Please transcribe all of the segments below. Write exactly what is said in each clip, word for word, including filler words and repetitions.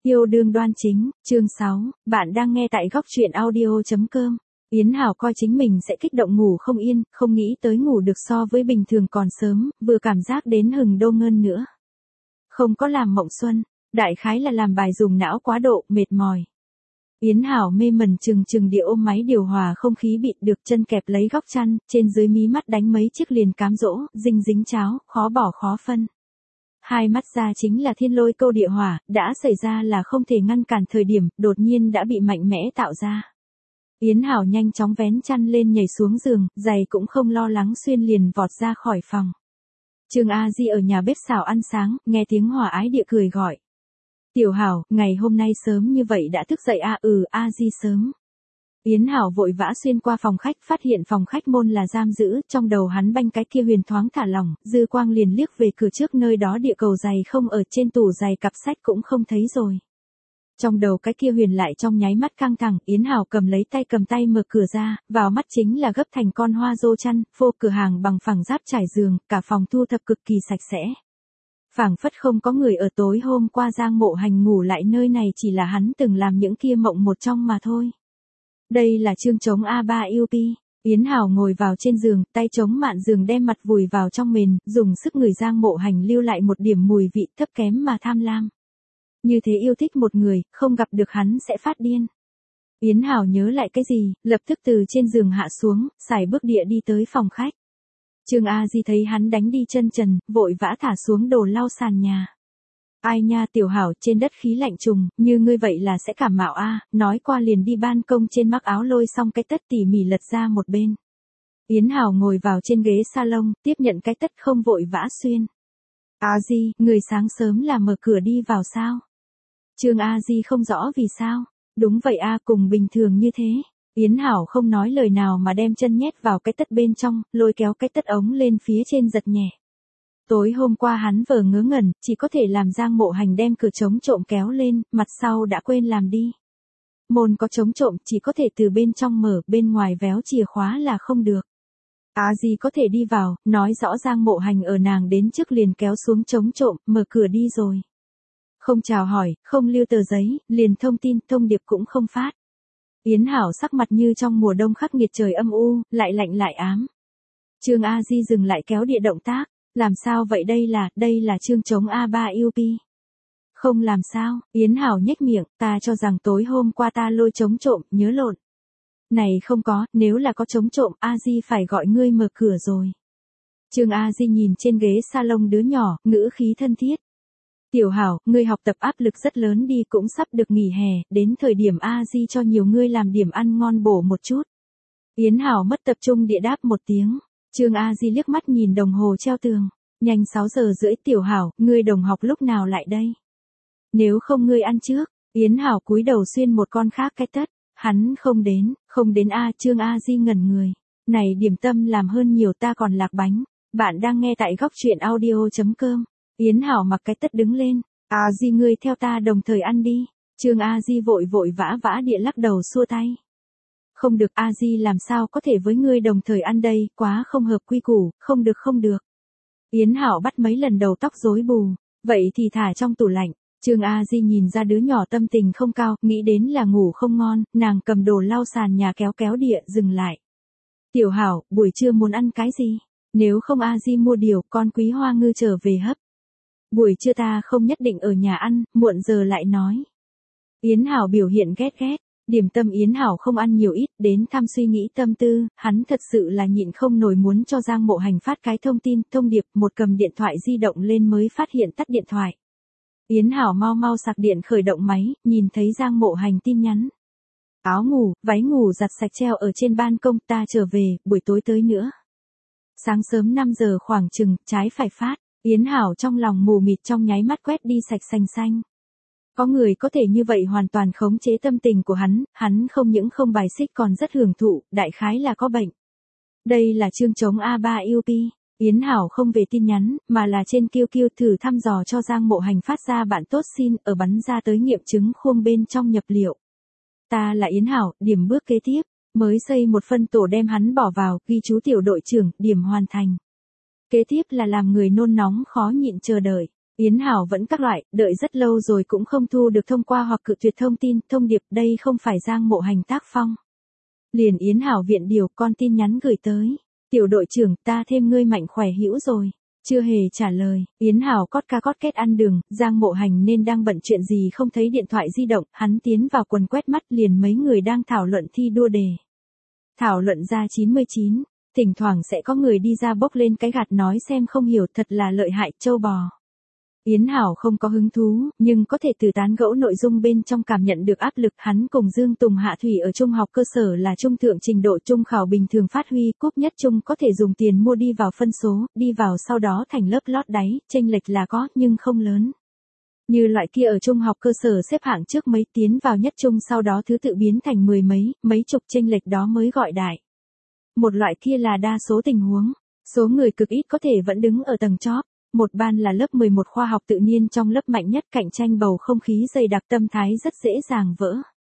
Yêu đương đoan chính, chương sáu, bạn đang nghe tại góc truyện audio chấm com. Yến Hảo coi chính mình sẽ kích động ngủ không yên, không nghĩ tới ngủ được so với bình thường còn sớm, vừa cảm giác đến hừng đô ngơn nữa. Không có làm mộng xuân, đại khái là làm bài dùng não quá độ, mệt mỏi. Yến Hảo mê mẩn chừng chừng địa ôm máy điều hòa không khí bịt được, chân kẹp lấy góc chăn, trên dưới mí mắt đánh mấy chiếc liền cám dỗ, dinh dính cháo, khó bỏ khó phân. Hai mắt ra chính là thiên lôi câu địa hỏa, đã xảy ra là không thể ngăn cản thời điểm, đột nhiên đã bị mạnh mẽ tạo ra. Yến Hảo nhanh chóng vén chăn lên nhảy xuống giường, giày cũng không lo lắng xuyên liền vọt ra khỏi phòng. Trương A Di ở nhà bếp xào ăn sáng, nghe tiếng hòa ái địa cười gọi. Tiểu Hảo, ngày hôm nay sớm như vậy đã thức dậy à? Ừ, A Di sớm. Yến Hảo vội vã xuyên qua phòng khách, phát hiện phòng khách môn là giam giữ, trong đầu hắn banh cái kia huyền thoáng thả lỏng, dư quang liền liếc về cửa trước, nơi đó địa cầu giày không ở, trên tủ giày cặp sách cũng không thấy rồi. Trong đầu cái kia huyền lại trong nháy mắt căng thẳng, Yến Hảo cầm lấy tay cầm tay mở cửa ra, vào mắt chính là gấp thành con hoa rô chăn, phô cửa hàng bằng phẳng giáp trải giường, cả phòng thu thập cực kỳ sạch sẽ. Phảng phất không có người ở, tối hôm qua Giang Mộ Hành ngủ lại nơi này chỉ là hắn từng làm những kia mộng một trong mà thôi. Đây là chương chống a ba u pê. Yến Hảo ngồi vào trên giường, tay chống mạn giường đem mặt vùi vào trong mền, dùng sức người Giang Mộ Hành lưu lại một điểm mùi vị thấp kém mà tham lam. Như thế yêu thích một người, không gặp được hắn sẽ phát điên. Yến Hảo nhớ lại cái gì, lập tức từ trên giường hạ xuống, sải bước địa đi tới phòng khách. Trương A Di thấy hắn đánh đi chân trần, vội vã thả xuống đồ lau sàn nhà. Ai nha Tiểu Hảo, trên đất khí lạnh trùng, như ngươi vậy là sẽ cảm mạo a, nói qua liền đi ban công trên mắc áo lôi xong cái tất tỉ mỉ lật ra một bên. Yến Hảo ngồi vào trên ghế salon, tiếp nhận cái tất không vội vã xuyên. A Di, người sáng sớm là mở cửa đi vào sao? Trương A Di không rõ vì sao. Đúng vậy a, cùng bình thường như thế. Yến Hảo không nói lời nào mà đem chân nhét vào cái tất bên trong, lôi kéo cái tất ống lên phía trên giật nhẹ. Tối hôm qua hắn vờ ngớ ngẩn, chỉ có thể làm Giang Mộ Hành đem cửa chống trộm kéo lên, mặt sau đã quên làm đi. Môn có chống trộm, chỉ có thể từ bên trong mở, bên ngoài véo chìa khóa là không được. A Di có thể đi vào, nói rõ Giang Mộ Hành ở nàng đến trước liền kéo xuống chống trộm, mở cửa đi rồi. Không chào hỏi, không lưu tờ giấy, liền thông tin, thông điệp cũng không phát. Yến Hảo sắc mặt như trong mùa đông khắc nghiệt, trời âm u, lại lạnh lại ám. Trương A Di dừng lại kéo địa động tác. Làm sao vậy, đây là, đây là chương chống a ba u pê. Không làm sao, Yến Hảo nhếch miệng, ta cho rằng tối hôm qua ta lôi chống trộm, nhớ lộn. Này không có, nếu là có chống trộm, A Di phải gọi ngươi mở cửa rồi. Trương A Di nhìn trên ghế salon đứa nhỏ, ngữ khí thân thiết. Tiểu Hảo, ngươi học tập áp lực rất lớn đi, cũng sắp được nghỉ hè, đến thời điểm A Di cho nhiều ngươi làm điểm ăn ngon bổ một chút. Yến Hảo mất tập trung địa đáp một tiếng. Trương A Di liếc mắt nhìn đồng hồ treo tường. Nhanh sáu giờ rưỡi, Tiểu Hảo, ngươi đồng học lúc nào lại đây? Nếu không ngươi ăn trước. Yến Hảo cúi đầu xuyên một con khác cái tất. Hắn không đến, không đến a. Trương A Di ngẩn người. Này điểm tâm làm hơn nhiều, ta còn lạc bánh. Bạn đang nghe tại góc truyện audio chấm com. Yến Hảo mặc cái tất đứng lên. A Di ngươi theo ta đồng thời ăn đi. Trương A Di vội vội vã vã địa lắc đầu xua tay. Không được, A Di làm sao có thể với ngươi đồng thời ăn đây, quá không hợp quy củ, không được không được. Yến Hảo bắt mấy lần đầu tóc rối bù, vậy thì thả trong tủ lạnh. Trương A Di nhìn ra đứa nhỏ tâm tình không cao, nghĩ đến là ngủ không ngon, nàng cầm đồ lau sàn nhà kéo kéo địa, dừng lại. Tiểu Hảo, buổi trưa muốn ăn cái gì? Nếu không A Di mua điều, con Quý Hoa Ngư trở về hấp. Buổi trưa ta không nhất định ở nhà ăn, muộn giờ lại nói. Yến Hảo biểu hiện ghét ghét. Điểm tâm Yến Hảo không ăn nhiều ít, đến thăm suy nghĩ tâm tư, hắn thật sự là nhịn không nổi muốn cho Giang Mộ Hành phát cái thông tin, thông điệp, một cầm điện thoại di động lên mới phát hiện tắt điện thoại. Yến Hảo mau mau sạc điện khởi động máy, nhìn thấy Giang Mộ Hành tin nhắn. Áo ngủ, váy ngủ giặt sạch treo ở trên ban công, ta trở về, buổi tối tới nữa. Sáng sớm năm giờ khoảng chừng, trái phải phát, Yến Hảo trong lòng mù mịt trong nháy mắt quét đi sạch sành xanh. Có người có thể như vậy hoàn toàn khống chế tâm tình của hắn, hắn không những không bài xích còn rất hưởng thụ, đại khái là có bệnh. Đây là chương chống a ba u pê. Yến Hảo không về tin nhắn, mà là trên Q Q thử thăm dò cho Giang Mộ Hành phát ra bạn tốt xin, ở bắn ra tới nghiệm chứng khuôn bên trong nhập liệu. Ta là Yến Hảo, điểm bước kế tiếp, mới xây một phân tổ đem hắn bỏ vào, ghi chú tiểu đội trưởng, điểm hoàn thành. Kế tiếp là làm người nôn nóng khó nhịn chờ đợi. Yến Hảo vẫn các loại, đợi rất lâu rồi cũng không thu được thông qua hoặc cự tuyệt thông tin, thông điệp đây không phải Giang Mộ Hành tác phong. Liền Yến Hảo viện điều con tin nhắn gửi tới. Tiểu đội trưởng ta thêm ngươi mạnh khỏe hữu rồi. Chưa hề trả lời, Yến Hảo cót ca cót két ăn đường, Giang Mộ Hành nên đang bận chuyện gì không thấy điện thoại di động, hắn tiến vào quần quét mắt liền mấy người đang thảo luận thi đua đề. Thảo luận ra chín mươi chín, thỉnh thoảng sẽ có người đi ra bốc lên cái gạt nói xem không hiểu thật là lợi hại châu bò. Yến Hảo không có hứng thú, nhưng có thể từ tán gẫu nội dung bên trong cảm nhận được áp lực hắn cùng Dương Tùng Hạ Thủy ở trung học cơ sở là trung thượng trình độ trung khảo bình thường phát huy, cúp nhất trung có thể dùng tiền mua đi vào phân số, đi vào sau đó thành lớp lót đáy, chênh lệch là có nhưng không lớn. Như loại kia ở trung học cơ sở xếp hạng trước mấy tiến vào nhất trung sau đó thứ tự biến thành mười mấy, mấy chục chênh lệch đó mới gọi đại. Một loại kia là đa số tình huống, số người cực ít có thể vẫn đứng ở tầng chóp. Một ban là lớp mười một khoa học tự nhiên trong lớp mạnh nhất cạnh tranh bầu không khí dày đặc tâm thái rất dễ dàng vỡ.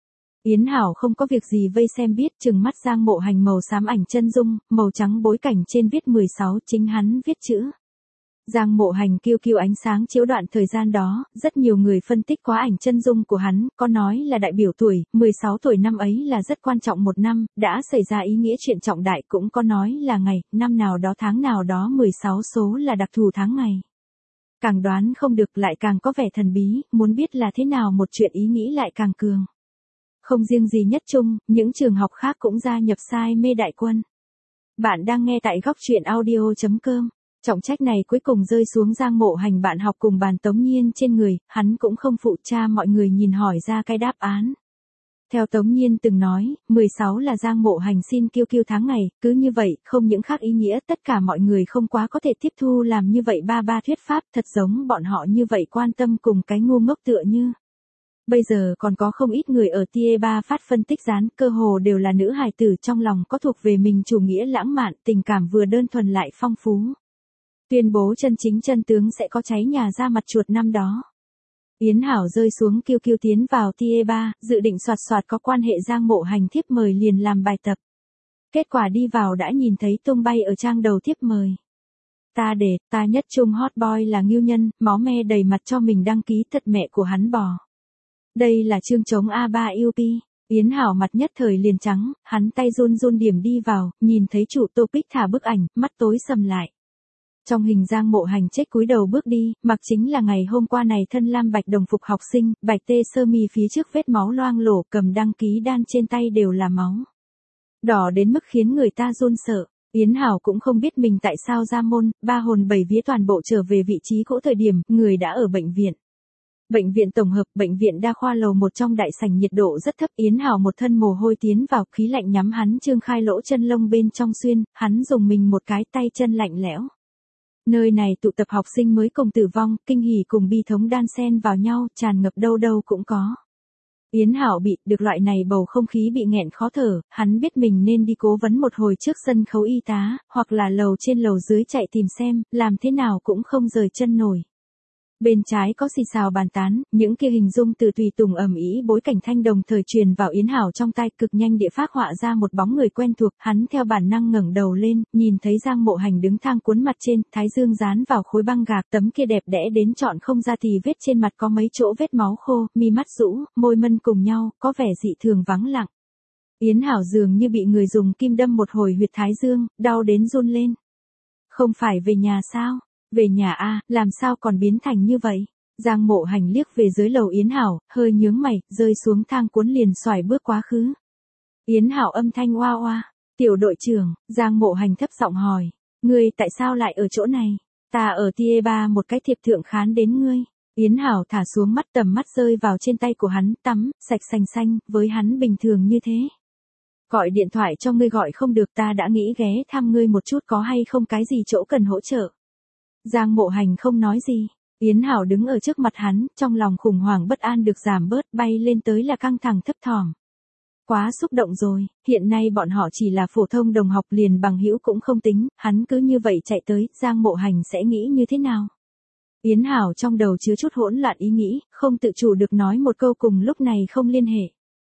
Yến Hảo không có việc gì vây xem biết chừng mắt Giang Mộ Hành màu xám ảnh chân dung, màu trắng bối cảnh trên viết mười sáu chính hắn viết chữ. Giang Mộ Hành kêu kêu ánh sáng chiếu đoạn thời gian đó, rất nhiều người phân tích quá ảnh chân dung của hắn, có nói là đại biểu tuổi, mười sáu tuổi năm ấy là rất quan trọng một năm, đã xảy ra ý nghĩa chuyện trọng đại cũng có nói là ngày, năm nào đó tháng nào đó mười sáu số là đặc thù tháng ngày. Càng đoán không được lại càng có vẻ thần bí, muốn biết là thế nào một chuyện ý nghĩ lại càng cường. Không riêng gì nhất trung, những trường học khác cũng gia nhập sai mê đại quân. Bạn đang nghe tại góc truyện audio chấm com. Trọng trách này cuối cùng rơi xuống Giang Mộ Hành bạn học cùng bàn Tống Nhiên trên người, hắn cũng không phụ cha mọi người nhìn hỏi ra cái đáp án. Theo Tống Nhiên từng nói, mười sáu là Giang Mộ Hành xin kiêu kiêu tháng ngày, cứ như vậy, không những khác ý nghĩa tất cả mọi người không quá có thể tiếp thu làm như vậy ba ba thuyết pháp thật giống bọn họ như vậy quan tâm cùng cái ngu ngốc tựa như. Bây giờ còn có không ít người ở T I E ba phát phân tích dán cơ hồ đều là nữ hài tử trong lòng có thuộc về mình chủ nghĩa lãng mạn tình cảm vừa đơn thuần lại phong phú. Tuyên bố chân chính chân tướng sẽ có cháy nhà ra mặt chuột năm đó. Yến Hảo rơi xuống kiêu kiêu tiến vào T I E ba, dự định soạt soạt có quan hệ Giang Mộ Hành thiếp mời liền làm bài tập. Kết quả đi vào đã nhìn thấy tung bay ở trang đầu thiếp mời. Ta để, ta nhất trung hot boy là Ngưu Nhân, máu me đầy mặt cho mình đăng ký thật mẹ của hắn bò. Đây là chương chống A ba U P. Yến Hảo mặt nhất thời liền trắng, hắn tay run run điểm đi vào, nhìn thấy chủ topic thả bức ảnh, mắt tối sầm lại. Trong hình Giang Mộ Hành chết cúi đầu bước đi, mặc chính là ngày hôm qua này thân lam bạch đồng phục học sinh, bạch tê sơ mi phía trước vết máu loang lổ cầm đăng ký đan trên tay đều là máu. Đỏ đến mức khiến người ta run sợ. Yến Hảo cũng không biết mình tại sao ra môn, ba hồn bảy vía toàn bộ trở về vị trí cũ thời điểm, người đã ở bệnh viện. Bệnh viện tổng hợp, bệnh viện đa khoa lầu một trong đại sảnh nhiệt độ rất thấp, Yến Hảo một thân mồ hôi tiến vào, khí lạnh nhắm hắn trương khai lỗ chân lông bên trong xuyên, hắn dùng mình một cái tay chân lạnh lẽo. Nơi này tụ tập học sinh mới cùng tử vong, kinh hỉ cùng bi thống đan xen vào nhau, tràn ngập đâu đâu cũng có. Yến Hảo bị, được loại này bầu không khí bị nghẹn khó thở, hắn biết mình nên đi cố vấn một hồi trước sân khấu y tá, hoặc là lầu trên lầu dưới chạy tìm xem, làm thế nào cũng không rời chân nổi. Bên trái có xì xào bàn tán, những kia hình dung từ tùy tùng ầm ĩ bối cảnh thanh đồng thời truyền vào Yến Hảo trong tai, cực nhanh địa phác họa ra một bóng người quen thuộc, hắn theo bản năng ngẩng đầu lên, nhìn thấy Giang Mộ Hành đứng thang cuốn mặt trên, thái dương dán vào khối băng gạc, tấm kia đẹp đẽ đến trọn không ra thì vết trên mặt có mấy chỗ vết máu khô, mi mắt rũ, môi mân cùng nhau, có vẻ dị thường vắng lặng. Yến Hảo dường như bị người dùng kim đâm một hồi huyệt thái dương, đau đến run lên. Không phải về nhà sao? Về nhà a, làm sao còn biến thành như vậy? Giang Mộ Hành liếc về dưới lầu Yến Hảo, hơi nhướng mày, rơi xuống thang cuốn liền xoài bước quá khứ. Yến Hảo âm thanh oa oa, tiểu đội trưởng, Giang Mộ Hành thấp giọng hỏi, ngươi tại sao lại ở chỗ này? Ta ở T I E ba một cái thiệp thượng khán đến ngươi. Yến Hảo thả xuống mắt tầm mắt rơi vào trên tay của hắn, tắm, sạch xanh xanh, với hắn bình thường như thế. Gọi điện thoại cho ngươi gọi không được ta đã nghĩ ghé thăm ngươi một chút có hay không cái gì chỗ cần hỗ trợ. Giang Mộ Hành không nói gì, Yến Hảo đứng ở trước mặt hắn, trong lòng khủng hoảng bất an được giảm bớt, bay lên tới là căng thẳng thấp thỏm. Quá xúc động rồi, hiện nay bọn họ chỉ là phổ thông đồng học liền bằng hữu cũng không tính, hắn cứ như vậy chạy tới, Giang Mộ Hành sẽ nghĩ như thế nào? Yến Hảo trong đầu chứa chút hỗn loạn ý nghĩ, không tự chủ được nói một câu cùng lúc này không liên hệ.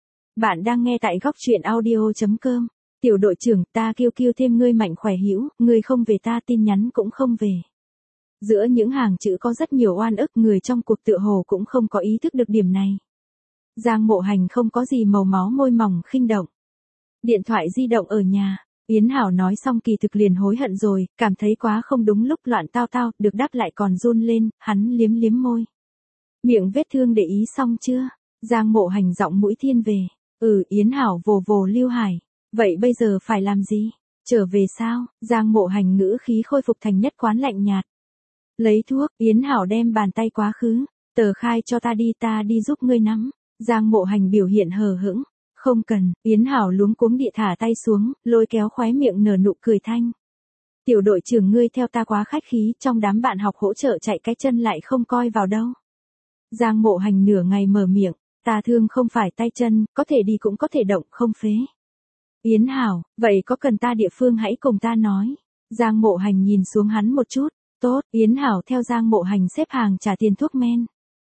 Bạn đang nghe tại góc truyện audio chấm com. Tiểu đội trưởng, ta kêu kêu thêm ngươi mạnh khỏe hữu, ngươi không về ta tin nhắn cũng không về. Giữa những hàng chữ có rất nhiều oan ức, người trong cuộc tựa hồ cũng không có ý thức được điểm này. Giang Mộ Hành không có gì màu máu, môi mỏng khinh động. Điện thoại di động ở nhà, Yến Hảo nói xong kỳ thực liền hối hận rồi, cảm thấy quá không đúng lúc, loạn tao tao, được đáp lại còn run lên, hắn liếm liếm môi. Miệng vết thương để ý xong chưa? Giang Mộ Hành giọng mũi thiên về. Ừ, Yến Hảo vồ vồ Lưu Hải. Vậy bây giờ phải làm gì? Trở về sao? Giang Mộ Hành ngữ khí khôi phục thành nhất quán lạnh nhạt. Lấy thuốc, Yến Hảo đem bàn tay quá khứ. Tờ khai cho ta đi, ta đi giúp ngươi nắm. Giang Mộ Hành biểu hiện hờ hững. Không cần, Yến Hảo luống cuống địa thả tay xuống, lôi kéo khóe miệng nở nụ cười thanh. Tiểu đội trưởng ngươi theo ta quá khách khí, trong đám bạn học hỗ trợ chạy cái chân lại không coi vào đâu. Giang Mộ Hành nửa ngày mở miệng, ta thương không phải tay chân, có thể đi cũng có thể động, không phế. Yến Hảo, vậy có cần ta địa phương hãy cùng ta nói. Giang Mộ Hành nhìn xuống hắn một chút, tốt, Yến Hảo theo Giang Mộ Hành xếp hàng trả tiền thuốc men.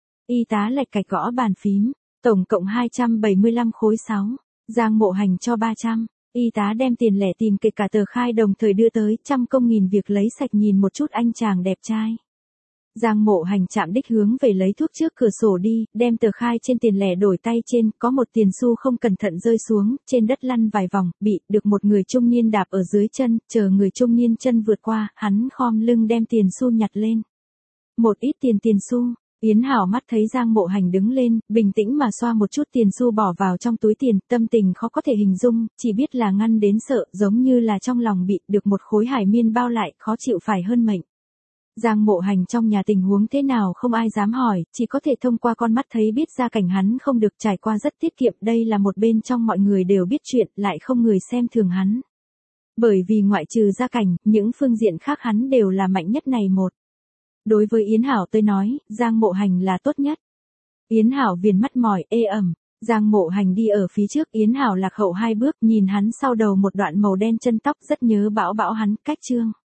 Y tá lạch cạch gõ bàn phím, tổng cộng hai trăm bảy mươi lăm khối sáu, Giang Mộ Hành cho ba trăm, y tá đem tiền lẻ tìm kịch cả tờ khai đồng thời đưa tới, trăm công nghìn việc lấy sạch nhìn một chút anh chàng đẹp trai. Giang Mộ Hành chạm đích hướng về lấy thuốc trước cửa sổ đi, đem tờ khai trên tiền lẻ đổi tay trên, có một tiền xu không cẩn thận rơi xuống, trên đất lăn vài vòng, bị được một người trung niên đạp ở dưới chân, chờ người trung niên chân vượt qua, hắn khom lưng đem tiền xu nhặt lên. Một ít tiền tiền xu, Yến Hảo mắt thấy Giang Mộ Hành đứng lên, bình tĩnh mà xoa một chút tiền xu bỏ vào trong túi tiền, tâm tình khó có thể hình dung, chỉ biết là ngăn đến sợ, giống như là trong lòng bị được một khối hải miên bao lại, khó chịu phải hơn mệnh. Giang Mộ Hành trong nhà tình huống thế nào không ai dám hỏi, chỉ có thể thông qua con mắt thấy biết gia cảnh hắn không được, trải qua rất tiết kiệm, đây là một bên trong mọi người đều biết chuyện, lại không người xem thường hắn. Bởi vì ngoại trừ gia cảnh, những phương diện khác hắn đều là mạnh nhất này một. Đối với Yến Hảo tôi nói, Giang Mộ Hành là tốt nhất. Yến Hảo viền mắt mỏi, ê ẩm, Giang Mộ Hành đi ở phía trước, Yến Hảo lạc hậu hai bước, nhìn hắn sau đầu một đoạn màu đen chân tóc, rất nhớ bão bão hắn, cách chương.